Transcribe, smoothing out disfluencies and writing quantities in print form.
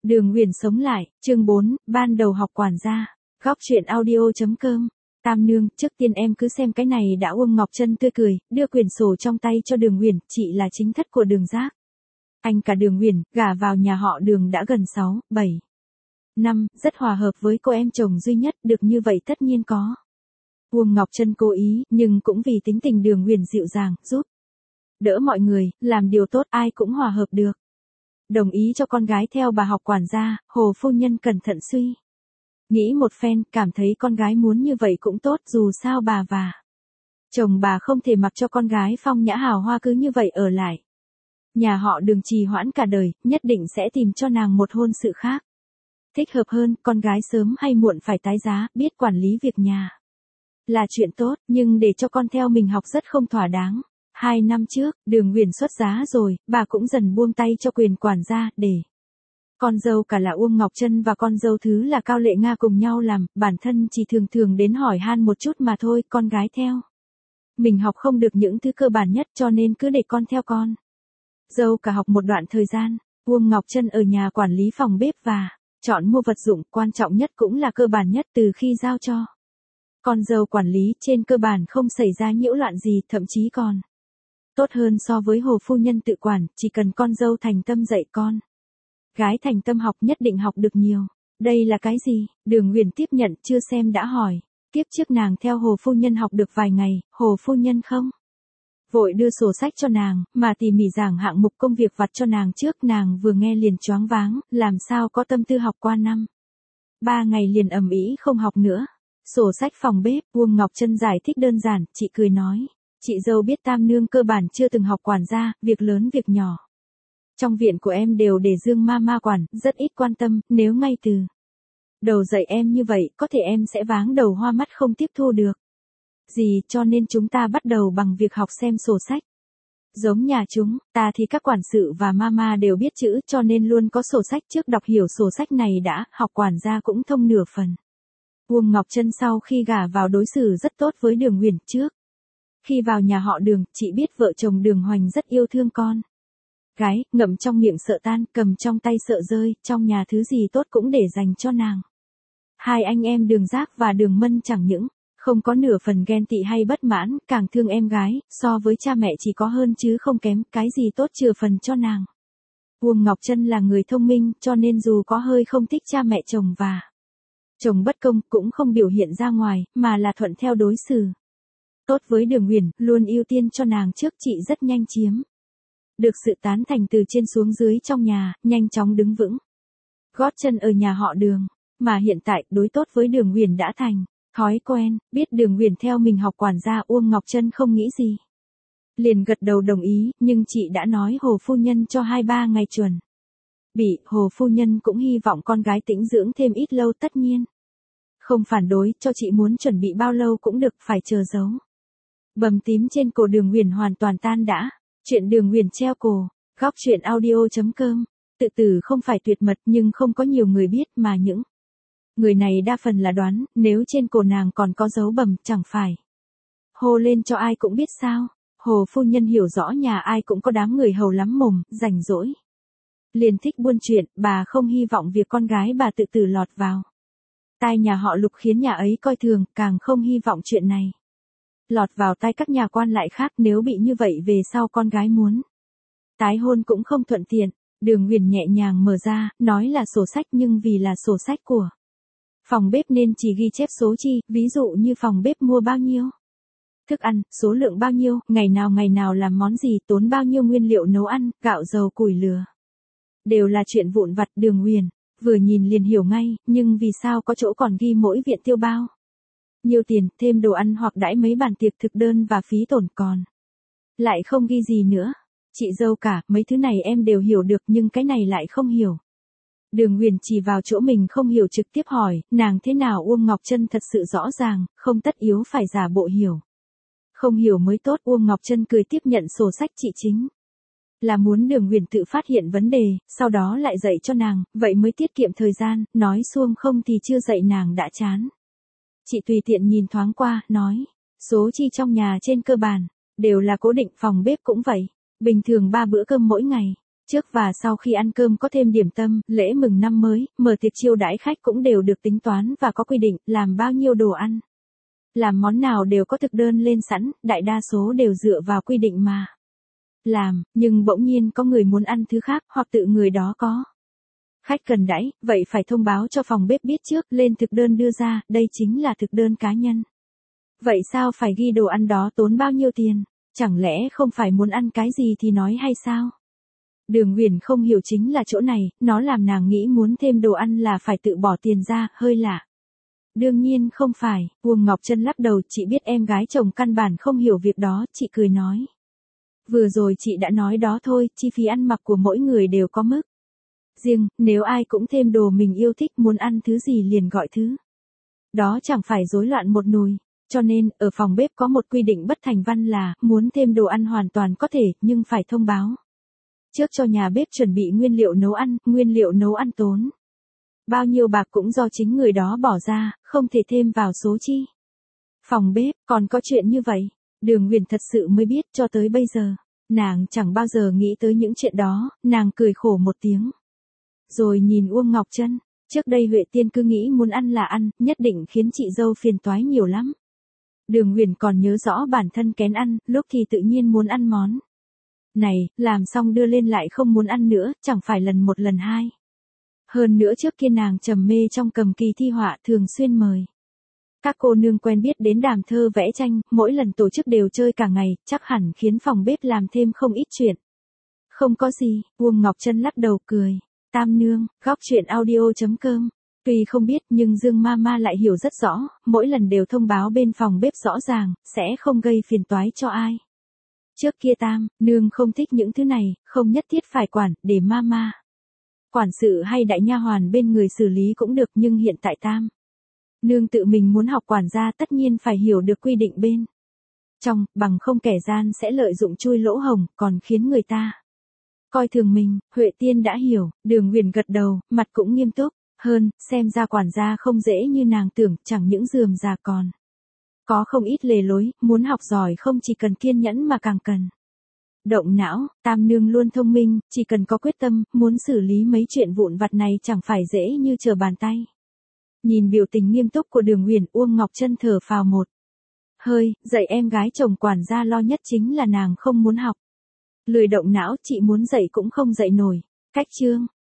Đường Huyền sống lại, chương 4, ban đầu học quản gia. Góc truyện audio.com. Tam nương, trước tiên em cứ xem cái này đã. Uông Ngọc Trân tươi cười, đưa quyển sổ trong tay cho Đường Huyền, chị là chính thất của Đường Giác. Anh cả Đường Huyền, gả vào nhà họ Đường đã gần 6, 7 năm, rất hòa hợp với cô em chồng duy nhất, được như vậy tất nhiên có. Uông Ngọc Trân cố ý, nhưng cũng vì tính tình Đường Huyền dịu dàng, giúp đỡ mọi người, làm điều tốt ai cũng hòa hợp được. Đồng ý cho con gái theo bà học quản gia, Hồ phu nhân cẩn thận suy nghĩ một phen, cảm thấy con gái muốn như vậy cũng tốt, dù sao bà và chồng bà không thể mặc cho con gái phong nhã hào hoa cứ như vậy ở lại. Nhà họ Đường trì hoãn cả đời, nhất định sẽ tìm cho nàng một hôn sự khác. Thích hợp hơn, con gái sớm hay muộn phải tái giá, biết quản lý việc nhà là chuyện tốt, nhưng để cho con theo mình học rất không thỏa đáng. 2 năm trước, Đường Huyền xuất giá rồi, bà cũng dần buông tay cho quyền quản gia, để con dâu cả là Uông Ngọc Trân và con dâu thứ là Cao Lệ Nga cùng nhau làm, bản thân chỉ thường thường đến hỏi han một chút mà thôi, con gái theo mình học không được những thứ cơ bản nhất cho nên cứ để con theo con dâu cả học một đoạn thời gian. Uông Ngọc Trân ở nhà quản lý phòng bếp và chọn mua vật dụng, quan trọng nhất cũng là cơ bản nhất, từ khi giao cho con dâu quản lý, trên cơ bản không xảy ra nhiễu loạn gì, thậm chí còn tốt hơn so với Hồ phu nhân tự quản, chỉ cần con dâu thành tâm dạy con gái thành tâm học nhất định học được nhiều. Đây là cái gì? Đường Huyền tiếp nhận, chưa xem đã hỏi. Tiếp trước nàng theo Hồ phu nhân học được vài ngày, Hồ phu nhân không vội đưa sổ sách cho nàng, mà tỉ mỉ giảng hạng mục công việc vặt cho nàng trước, nàng vừa nghe liền choáng váng, làm sao có tâm tư học qua năm 3 ngày liền ầm ĩ không học nữa. Sổ sách phòng bếp, Uông Ngọc Trân giải thích đơn giản, chị cười nói, chị dâu biết tam nương cơ bản chưa từng học quản gia, việc lớn việc nhỏ trong viện của em đều để Dương ma quản, rất ít quan tâm, nếu ngay từ đầu dạy em như vậy, có thể em sẽ váng đầu hoa mắt không tiếp thu được gì, cho nên chúng ta bắt đầu bằng việc học xem sổ sách. Giống nhà chúng ta thì các quản sự và mama đều biết chữ, cho nên luôn có sổ sách trước, đọc hiểu sổ sách này đã, học quản gia cũng thông nửa phần. Uông Ngọc Trân sau khi gả vào đối xử rất tốt với Đường Huyền trước. Khi vào nhà họ Đường, chị biết vợ chồng Đường Hoành rất yêu thương con gái, ngậm trong miệng sợ tan, cầm trong tay sợ rơi, trong nhà thứ gì tốt cũng để dành cho nàng. Hai anh em Đường Giác và Đường Mân chẳng những không có nửa phần ghen tị hay bất mãn, càng thương em gái, so với cha mẹ chỉ có hơn chứ không kém, cái gì tốt chừa phần cho nàng. Uông Ngọc Trân là người thông minh, cho nên dù có hơi không thích cha mẹ chồng và chồng bất công, cũng không biểu hiện ra ngoài, mà là thuận theo đối xử tốt với Đường Huyền, luôn ưu tiên cho nàng trước, chị rất nhanh chiếm được sự tán thành từ trên xuống dưới trong nhà, nhanh chóng đứng vững gót chân ở nhà họ Đường, mà hiện tại đối tốt với Đường Huyền đã thành thói quen. Biết Đường Huyền theo mình học quản gia, Uông Ngọc Trân không nghĩ gì, liền gật đầu đồng ý, nhưng chị đã nói Hồ phu nhân cho 2-3 ngày chuẩn bị, Hồ phu nhân cũng hy vọng con gái tĩnh dưỡng thêm ít lâu, tất nhiên không phản đối, cho chị muốn chuẩn bị bao lâu cũng được, phải chờ dấu bầm tím trên cổ Đường Huyền hoàn toàn tan đã. Chuyện Đường Huyền treo cổ. Góc truyện audio.com. Tự tử không phải tuyệt mật, nhưng không có nhiều người biết, mà những người này đa phần là đoán, nếu trên cổ nàng còn có dấu bầm, chẳng phải hô lên cho ai cũng biết sao. Hồ phu nhân hiểu rõ nhà ai cũng có đám người hầu lắm mồm, rảnh rỗi liền thích buôn chuyện, bà không hy vọng việc con gái bà tự tử lọt vào tai nhà họ Lục khiến nhà ấy coi thường, càng không hy vọng chuyện này lọt vào tai các nhà quan lại khác, nếu bị như vậy về sau con gái muốn tái hôn cũng không thuận tiện. Đường Huyền nhẹ nhàng mở ra, nói là sổ sách, nhưng vì là sổ sách của phòng bếp nên chỉ ghi chép số chi, ví dụ như phòng bếp mua bao nhiêu thức ăn, số lượng bao nhiêu, ngày nào làm món gì, tốn bao nhiêu nguyên liệu nấu ăn, gạo dầu củi lửa. Đều là chuyện vụn vặt. Đường Huyền vừa nhìn liền hiểu ngay, nhưng vì sao có chỗ còn ghi mỗi viện tiêu bao nhiều tiền, thêm đồ ăn hoặc đãi mấy bàn tiệc thực đơn và phí tổn, còn lại không ghi gì nữa. Chị dâu cả, mấy thứ này em đều hiểu được, nhưng cái này lại không hiểu. Đường Huyền chỉ vào chỗ mình không hiểu trực tiếp hỏi, nàng thế nào? Uông Ngọc Trân thật sự rõ ràng, không tất yếu phải giả bộ hiểu. Không hiểu mới tốt. Uông Ngọc Trân cười tiếp nhận sổ sách, chị chính là muốn Đường Huyền tự phát hiện vấn đề, sau đó lại dạy cho nàng, vậy mới tiết kiệm thời gian, nói xuông không thì chưa dạy nàng đã chán. Chị tùy tiện nhìn thoáng qua, nói, số chi trong nhà trên cơ bản đều là cố định, phòng bếp cũng vậy, bình thường 3 bữa cơm mỗi ngày, Trước và sau khi ăn cơm có thêm điểm tâm, lễ mừng năm mới, mở tiệc chiêu đãi khách cũng đều được tính toán và có quy định, làm bao nhiêu đồ ăn. Làm món nào đều có thực đơn lên sẵn, đại đa số đều dựa vào quy định mà làm, nhưng bỗng nhiên có người muốn ăn thứ khác, hoặc tự người đó có khách cần đãi, vậy phải thông báo cho phòng bếp biết trước, lên thực đơn đưa ra, đây chính là thực đơn cá nhân. Vậy sao phải ghi đồ ăn đó tốn bao nhiêu tiền? Chẳng lẽ không phải muốn ăn cái gì thì nói hay sao? Đường Huyền không hiểu chính là chỗ này, nó làm nàng nghĩ muốn thêm đồ ăn là phải tự bỏ tiền ra, hơi lạ. Đương nhiên không phải, Uông Ngọc Trân lắc đầu, chị biết em gái chồng căn bản không hiểu việc đó, chị cười nói. Vừa rồi chị đã nói đó thôi, chi phí ăn mặc của mỗi người đều có mức riêng, nếu ai cũng thêm đồ mình yêu thích, muốn ăn thứ gì liền gọi thứ. Đó chẳng phải rối loạn một nùi. Cho nên, ở phòng bếp có một quy định bất thành văn là, muốn thêm đồ ăn hoàn toàn có thể, nhưng phải thông báo trước cho nhà bếp chuẩn bị nguyên liệu nấu ăn tốn bao nhiêu bạc cũng do chính người đó bỏ ra, không thể thêm vào số chi. Phòng bếp, còn có chuyện như vậy? Đường Huyền thật sự mới biết, cho tới bây giờ, nàng chẳng bao giờ nghĩ tới những chuyện đó, nàng cười khổ một tiếng. Rồi nhìn Uông Ngọc Trân, trước đây Huệ Tiên cứ nghĩ muốn ăn là ăn, nhất định khiến chị dâu phiền toái nhiều lắm. Đường Huyền còn nhớ rõ bản thân kén ăn, lúc thì tự nhiên muốn ăn món này, làm xong đưa lên lại không muốn ăn nữa, chẳng phải lần một lần hai. Hơn nữa trước kia nàng trầm mê trong cầm kỳ thi họa, thường xuyên mời các cô nương quen biết đến đàm thơ vẽ tranh, mỗi lần tổ chức đều chơi cả ngày, chắc hẳn khiến phòng bếp làm thêm không ít chuyện. Không có gì, Uông Ngọc Trân lắc đầu cười. Tam nương, góc chuyện audio.com. Tuy không biết nhưng Dương Mama lại hiểu rất rõ, mỗi lần đều thông báo bên phòng bếp rõ ràng, sẽ không gây phiền toái cho ai. Trước kia Tam, nương không thích những thứ này, không nhất thiết phải quản, để Mama quản sự hay đại nha hoàn bên người xử lý cũng được, nhưng hiện tại Tam nương tự mình muốn học quản gia, tất nhiên phải hiểu được quy định bên trong, bằng không kẻ gian sẽ lợi dụng chui lỗ hổng, còn khiến người ta coi thường mình. Huệ Tiên đã hiểu, Đường Huyền gật đầu, mặt cũng nghiêm túc hơn, xem ra quản gia không dễ như nàng tưởng, chẳng những rườm rà còn có không ít lề lối, muốn học giỏi không chỉ cần kiên nhẫn mà càng cần động não. Tam nương luôn thông minh, chỉ cần có quyết tâm, muốn xử lý mấy chuyện vụn vặt này chẳng phải dễ như trở bàn tay. Nhìn biểu tình nghiêm túc của Đường Huyền, Uông Ngọc Trân thở phào một hơi, dạy em gái chồng quản gia lo nhất chính là nàng không muốn học. Lười động não, chị muốn dạy cũng không dạy nổi. Cách chương